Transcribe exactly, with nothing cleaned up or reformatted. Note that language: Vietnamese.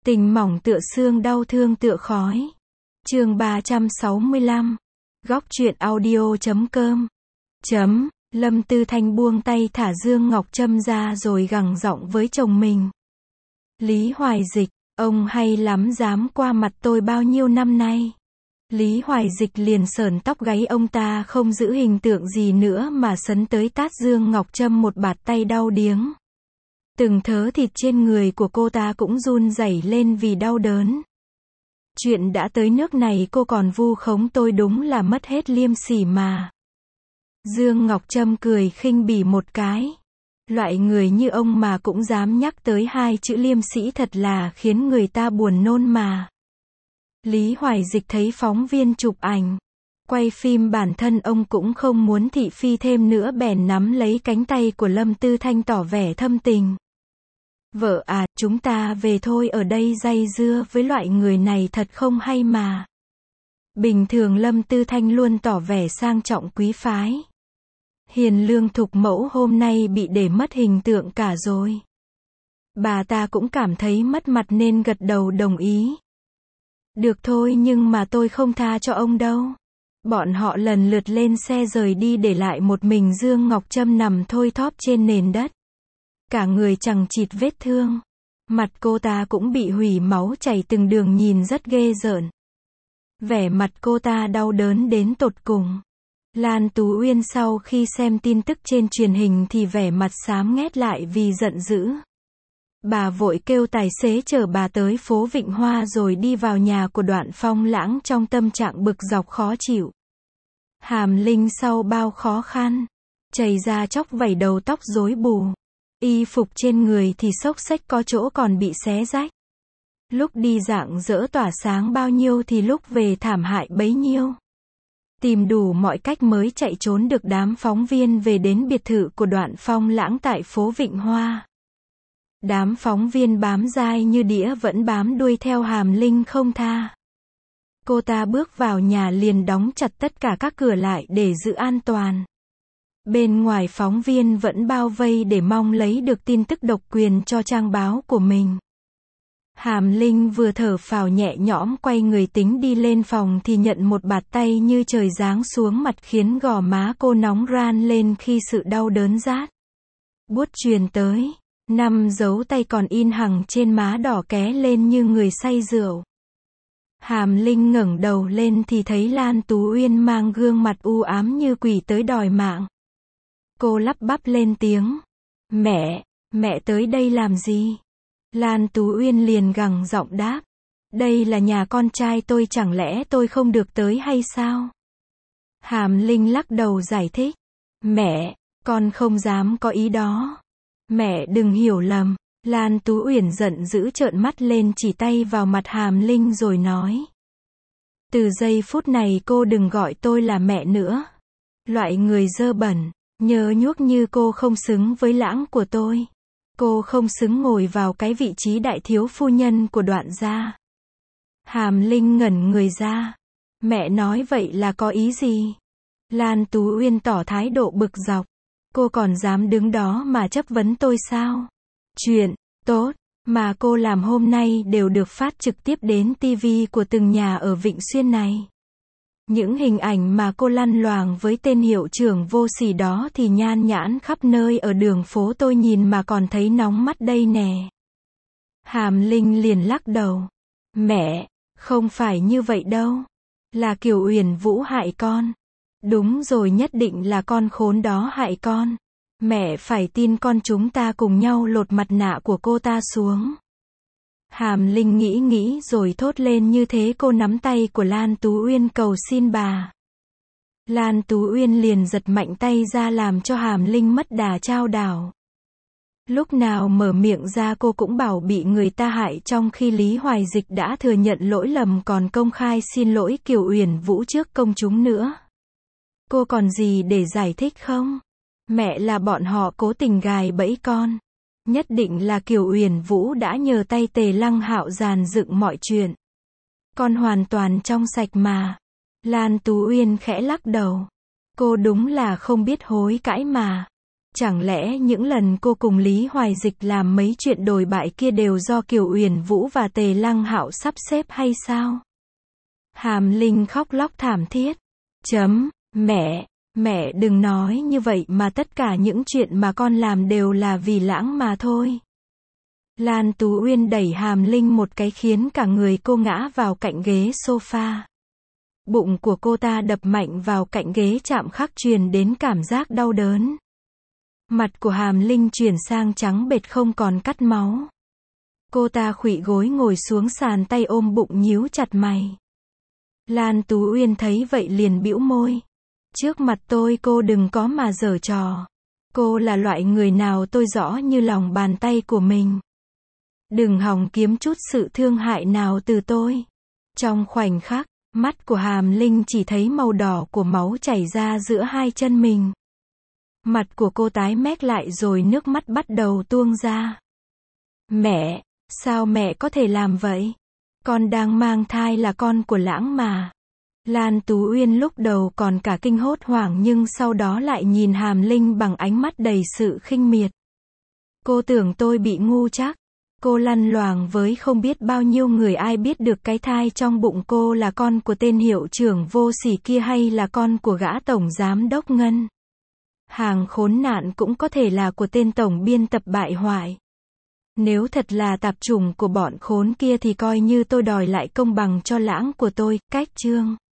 Tình mỏng tựa xương, đau thương tựa khói. Chương ba trăm sáu mươi lăm. Góc truyện audio chấm com. Chấm, Lâm Tư Thanh buông tay thả Dương Ngọc Trâm ra rồi gằn giọng với chồng mình. Lý Hoài Dịch, ông hay lắm, dám qua mặt tôi bao nhiêu năm nay. Lý Hoài Dịch liền sờn tóc gáy, ông ta không giữ hình tượng gì nữa mà sấn tới tát Dương Ngọc Trâm một bạt tay đau điếng. Từng thớ thịt trên người của cô ta cũng run rẩy lên vì đau đớn. Chuyện đã tới nước này cô còn vu khống tôi, đúng là mất hết liêm sỉ mà. Dương Ngọc Trâm cười khinh bỉ một cái. Loại người như ông mà cũng dám nhắc tới hai chữ liêm sĩ thật là khiến người ta buồn nôn mà. Lý Hoài Dịch thấy phóng viên chụp ảnh, quay phim bản thân ông cũng không muốn thị phi thêm nữa, bèn nắm lấy cánh tay của Lâm Tư Thanh tỏ vẻ thâm tình. Vợ à, chúng ta về thôi, ở đây day dưa với loại người này thật không hay mà. Bình thường Lâm Tư Thanh luôn tỏ vẻ sang trọng quý phái, hiền lương thục mẫu, hôm nay bị để mất hình tượng cả rồi. Bà ta cũng cảm thấy mất mặt nên gật đầu đồng ý. Được thôi, nhưng mà tôi không tha cho ông đâu. Bọn họ lần lượt lên xe rời đi, để lại một mình Dương Ngọc Trâm nằm thoi thóp trên nền đất. Cả người chằng chịt vết thương. Mặt cô ta cũng bị hủy, máu chảy từng đường, nhìn rất ghê rợn. Vẻ mặt cô ta đau đớn đến tột cùng. Lan Tú Uyên sau khi xem tin tức trên truyền hình thì vẻ mặt xám nghét lại vì giận dữ. Bà vội kêu tài xế chở bà tới phố Vịnh Hoa rồi đi vào nhà của Đoạn Phong Lãng trong tâm trạng bực dọc khó chịu. Hàm Linh sau bao khó khăn, chảy ra chóc vảy, đầu tóc rối bù. Y phục trên người thì xốc xếch, có chỗ còn bị xé rách. Lúc đi rạng rỡ tỏa sáng bao nhiêu thì lúc về thảm hại bấy nhiêu. Tìm đủ mọi cách mới chạy trốn được đám phóng viên về đến biệt thự của Đoạn Phong Lãng tại phố Vịnh Hoa. Đám phóng viên bám dai như đĩa vẫn bám đuôi theo Hàm Linh không tha. Cô ta bước vào nhà liền đóng chặt tất cả các cửa lại để giữ an toàn. Bên ngoài phóng viên vẫn bao vây để mong lấy được tin tức độc quyền cho trang báo của mình. Hàm Linh vừa thở phào nhẹ nhõm quay người tính đi lên phòng thì nhận một bạt tay như trời giáng xuống mặt, khiến gò má cô nóng ran lên khi sự đau đớn rát buốt truyền tới. Năm dấu tay còn in hằn trên má đỏ ké lên như người say rượu. Hàm Linh ngẩng đầu lên thì thấy Lan Tú Uyên mang gương mặt u ám như quỷ tới đòi mạng. Cô lắp bắp lên tiếng. Mẹ, mẹ tới đây làm gì? Lan Tú Uyên liền gằn giọng đáp. Đây là nhà con trai tôi, chẳng lẽ tôi không được tới hay sao? Hàm Linh lắc đầu giải thích. Mẹ, con không dám có ý đó. Mẹ đừng hiểu lầm. Lan Tú Uyển giận dữ trợn mắt lên chỉ tay vào mặt Hàm Linh rồi nói. Từ giây phút này cô đừng gọi tôi là mẹ nữa. Loại người dơ bẩn, nhơ nhuốc như cô không xứng với Lãng của tôi. Cô không xứng ngồi vào cái vị trí đại thiếu phu nhân của Đoạn gia. Hàm Linh ngẩn người ra. Mẹ nói vậy là có ý gì? Lan Tú Uyên tỏ thái độ bực dọc. Cô còn dám đứng đó mà chất vấn tôi sao? Chuyện tốt mà cô làm hôm nay đều được phát trực tiếp đến ti vi của từng nhà ở Vịnh Xuyên này. Những hình ảnh mà cô lăn loàng với tên hiệu trưởng vô sỉ đó thì nhan nhãn khắp nơi ở đường phố, tôi nhìn mà còn thấy nóng mắt đây nè. Hàm Linh liền lắc đầu. Mẹ, không phải như vậy đâu. Là Kiều Uyển Vũ hại con. Đúng rồi, nhất định là con khốn đó hại con. Mẹ phải tin con, chúng ta cùng nhau lột mặt nạ của cô ta xuống. Hàm Linh nghĩ nghĩ rồi thốt lên như thế. Cô nắm tay của Lan Tú Uyên cầu xin bà. Lan Tú Uyên liền giật mạnh tay ra làm cho Hàm Linh mất đà chao đảo. Lúc nào mở miệng ra cô cũng bảo bị người ta hại, trong khi Lý Hoài Dịch đã thừa nhận lỗi lầm còn công khai xin lỗi Kiều Uyển Vũ trước công chúng nữa. Cô còn gì để giải thích không? Mẹ, là bọn họ cố tình gài bẫy con. Nhất định là Kiều Uyển Vũ đã nhờ tay Tề Lăng Hạo dàn dựng mọi chuyện. Con hoàn toàn trong sạch mà. Lan Tú Uyên khẽ lắc đầu. Cô đúng là không biết hối cãi mà. Chẳng lẽ những lần cô cùng Lý Hoài Dịch làm mấy chuyện đồi bại kia đều do Kiều Uyển Vũ và Tề Lăng Hạo sắp xếp hay sao? Hàm Linh khóc lóc thảm thiết. Chấm, mẹ, mẹ đừng nói như vậy mà tất cả những chuyện mà con làm đều là vì Lãng mà thôi. Lan Tú Uyên đẩy Hàm Linh một cái khiến cả người cô ngã vào cạnh ghế sofa. Bụng của cô ta đập mạnh vào cạnh ghế chạm khắc truyền đến cảm giác đau đớn. Mặt của Hàm Linh chuyển sang trắng bệch không còn cắt máu. Cô ta khuỵu gối ngồi xuống sàn tay ôm bụng nhíu chặt mày. Lan Tú Uyên thấy vậy liền bĩu môi. Trước mặt tôi cô đừng có mà giở trò. Cô là loại người nào tôi rõ như lòng bàn tay của mình. Đừng hòng kiếm chút sự thương hại nào từ tôi. Trong khoảnh khắc, mắt của Hàm Linh chỉ thấy màu đỏ của máu chảy ra giữa hai chân mình. Mặt của cô tái mét lại rồi nước mắt bắt đầu tuôn ra. Mẹ, sao mẹ có thể làm vậy? Con đang mang thai là con của Lãng mà. Lan Tú Uyên lúc đầu còn cả kinh hốt hoảng nhưng sau đó lại nhìn Hàm Linh bằng ánh mắt đầy sự khinh miệt. Cô tưởng tôi bị ngu chắc. Cô lăn loàng với không biết bao nhiêu người ai biết được cái thai trong bụng cô là con của tên hiệu trưởng vô sỉ kia hay là con của gã tổng giám đốc Ngân. Hàng khốn nạn cũng có thể là của tên tổng biên tập bại hoại. Nếu thật là tạp chủng của bọn khốn kia thì coi như tôi đòi lại công bằng cho Lãng của tôi, cách chương.